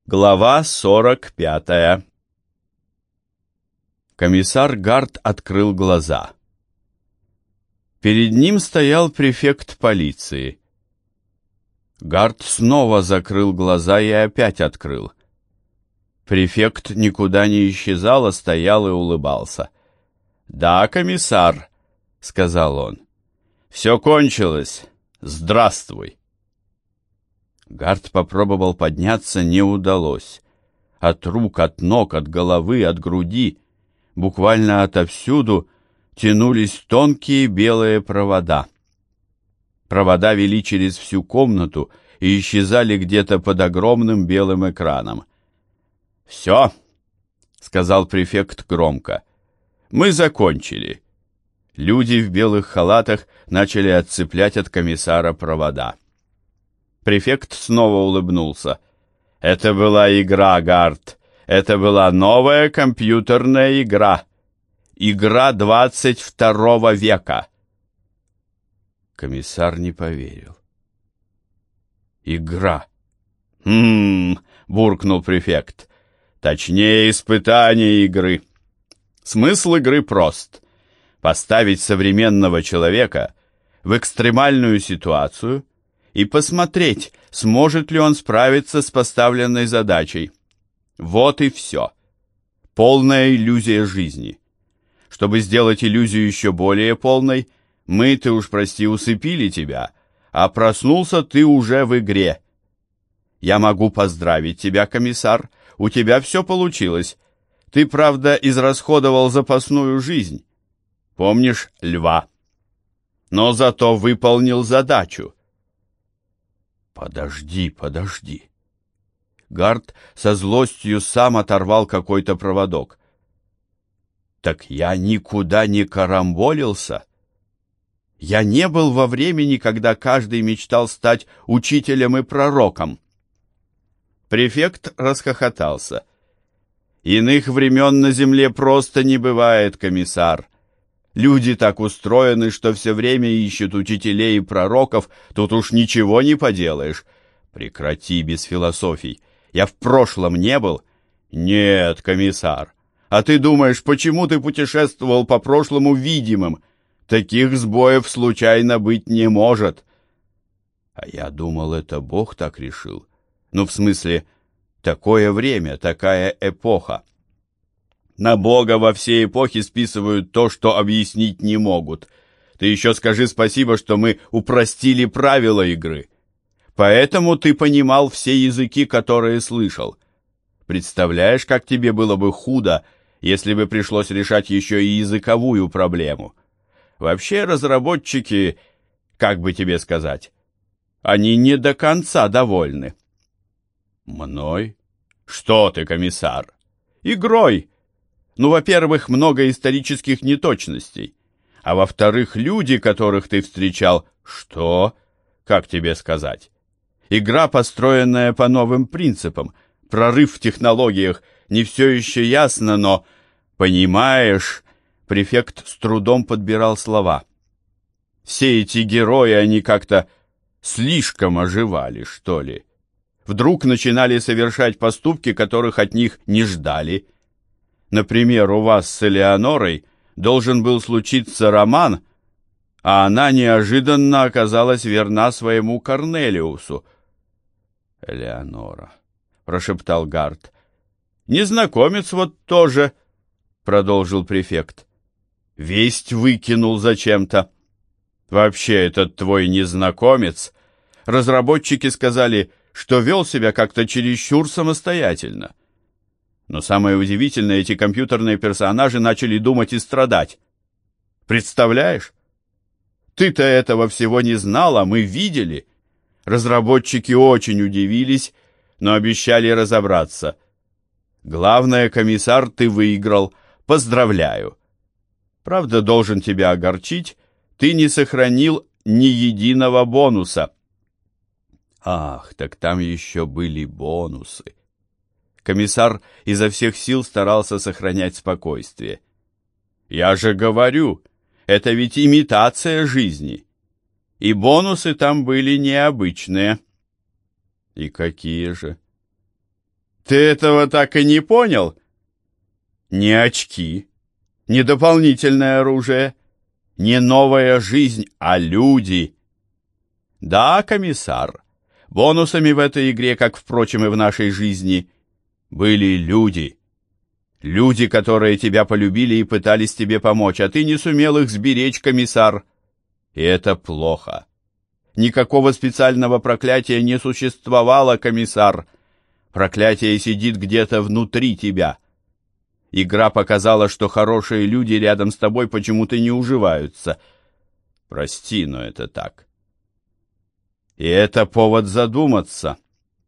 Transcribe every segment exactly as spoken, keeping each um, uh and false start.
Глава сорок пятая. Комиссар Гарт открыл глаза. Перед ним стоял префект полиции. Гарт снова закрыл глаза и опять открыл. Префект никуда не исчезал, а стоял и улыбался. «Да, комиссар», — сказал он, — «все кончилось. Здравствуй». Гарт попробовал подняться, не удалось. От рук, от ног, от головы, от груди, буквально отовсюду тянулись тонкие белые провода. Провода вели через всю комнату и исчезали где-то под огромным белым экраном. «Все», — сказал префект громко, — «мы закончили». Люди в белых халатах начали отцеплять от комиссара провода. Префект снова улыбнулся. «Это была игра, Гарт. Это была новая компьютерная игра. Игра двадцать второго века». Комиссар не поверил. «Игра?» «Хм...» — буркнул префект. «Точнее, испытание игры. Смысл игры прост. Поставить современного человека в экстремальную ситуацию и посмотреть, сможет ли он справиться с поставленной задачей. Вот и все. Полная иллюзия жизни. Чтобы сделать иллюзию еще более полной, мы, ты уж прости, усыпили тебя, а проснулся ты уже в игре. Я могу поздравить тебя, комиссар, у тебя все получилось. Ты, правда, израсходовал запасную жизнь. Помнишь льва? Но зато выполнил задачу. «Подожди, подожди». Гарт со злостью сам оторвал какой-то проводок. «Так я никуда не карамболился. Я не был во времени, когда каждый мечтал стать учителем и пророком». Префект расхохотался. «Иных времен на земле просто не бывает, комиссар. Люди так устроены, что все время ищут учителей и пророков, тут уж ничего не поделаешь. Прекрати без философий. Я в прошлом не был?» «Нет, комиссар. А ты думаешь, почему ты путешествовал по прошлому видимым? Таких сбоев случайно быть не может». «А я думал, это Бог так решил. Ну, в смысле, такое время, такая эпоха. На Бога во все эпохи списывают то, что объяснить не могут. Ты еще скажи спасибо, что мы упростили правила игры. Поэтому ты понимал все языки, которые слышал. Представляешь, как тебе было бы худо, если бы пришлось решать еще и языковую проблему. Вообще разработчики, как бы тебе сказать, они не до конца довольны». «Мной? Что ты, комиссар? Игрой. Ну, во-первых, много исторических неточностей. А во-вторых, люди, которых ты встречал, что? Как тебе сказать? Игра, построенная по новым принципам. Прорыв в технологиях. Не все еще ясно, но... Понимаешь...» Префект с трудом подбирал слова. «Все эти герои, они как-то слишком оживали, что ли. Вдруг начинали совершать поступки, которых от них не ждали. Например, у вас с Элеонорой должен был случиться роман, а она неожиданно оказалась верна своему Корнелиусу». «Элеонора», — прошептал Гарт. «Незнакомец вот тоже», — продолжил префект. «Весть выкинул зачем-то. Вообще, этот твой незнакомец, разработчики сказали, что вел себя как-то чересчур самостоятельно. Но самое удивительное, эти компьютерные персонажи начали думать и страдать. Представляешь? Ты-то этого всего не знал, а мы видели. Разработчики очень удивились, но обещали разобраться. Главное, комиссар, ты выиграл. Поздравляю. Правда, должен тебя огорчить, ты не сохранил ни единого бонуса». Ах, так там еще были бонусы. Комиссар изо всех сил старался сохранять спокойствие. «Я же говорю, это ведь имитация жизни. И бонусы там были необычные». «И какие же?» Ты этого так и не понял? Не очки, не дополнительное оружие, не новая жизнь, а люди. Да, комиссар, бонусами в этой игре, как, впрочем, и в нашей жизни, были люди. Люди, которые тебя полюбили и пытались тебе помочь, а ты не сумел их сберечь, комиссар. И это плохо. Никакого специального проклятия не существовало, комиссар. Проклятие сидит где-то внутри тебя. Игра показала, что хорошие люди рядом с тобой почему-то не уживаются. Прости, но это так. И это повод задуматься.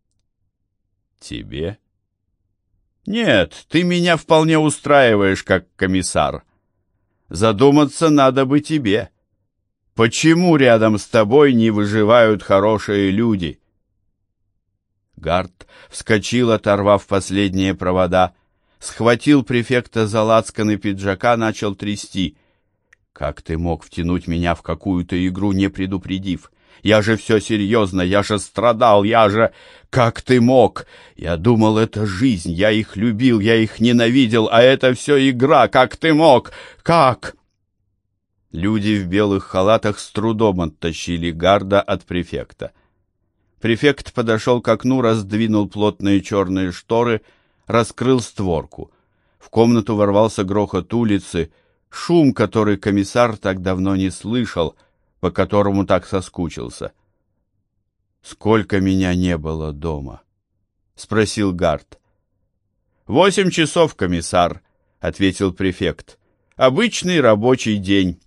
Тебе? Нет, ты меня вполне устраиваешь как комиссар. Задуматься надо бы тебе. Почему рядом с тобой не выживают хорошие люди? Гард вскочил, оторвав последние провода, схватил префекта за лацканы пиджака, начал трясти. Как ты мог втянуть меня в какую-то игру, не предупредив? Я же все серьезно, я же страдал, я же... Как ты мог? Я думал, это жизнь, я их любил, я их ненавидел, а это все игра, как ты мог? Как? Люди в белых халатах с трудом оттащили Гарда от префекта. Префект подошел к окну, раздвинул плотные черные шторы, раскрыл створку. В комнату ворвался грохот улицы, шум, который комиссар так давно не слышал, по которому так соскучился. «Сколько меня не было дома?» — спросил Гард. «Восемь часов, комиссар», — ответил префект. «Обычный рабочий день».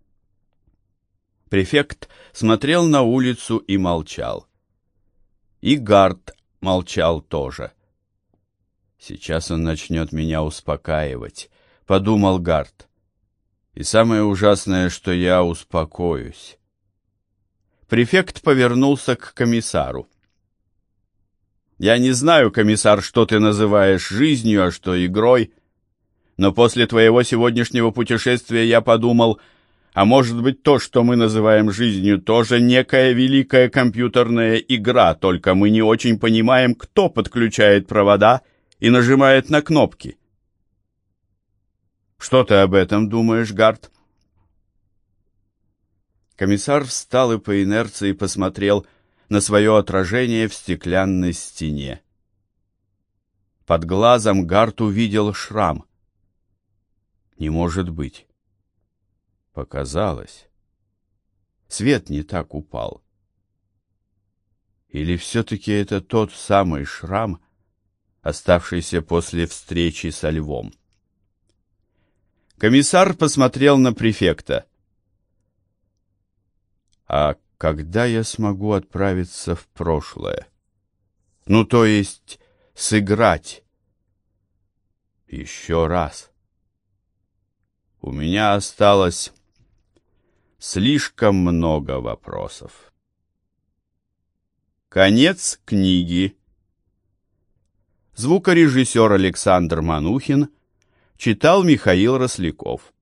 Префект смотрел на улицу и молчал. И Гард молчал тоже. «Сейчас он начнет меня успокаивать», — подумал Гард. «И самое ужасное, что я успокоюсь». Префект повернулся к комиссару. «Я не знаю, комиссар, что ты называешь жизнью, а что игрой, но после твоего сегодняшнего путешествия я подумал, а может быть то, что мы называем жизнью, тоже некая великая компьютерная игра, только мы не очень понимаем, кто подключает провода и нажимает на кнопки». «Что ты об этом думаешь, Гард?» Комиссар встал и по инерции посмотрел на свое отражение в стеклянной стене. Под глазом Гард увидел шрам. Не может быть. Показалось. Свет не так упал. Или все-таки это тот самый шрам, оставшийся после встречи со львом? Комиссар посмотрел на префекта. «А когда я смогу отправиться в прошлое? Ну, то есть сыграть еще раз? У меня осталось слишком много вопросов». Конец книги. Звукорежиссер Александр Манухин читал Михаил Росляков.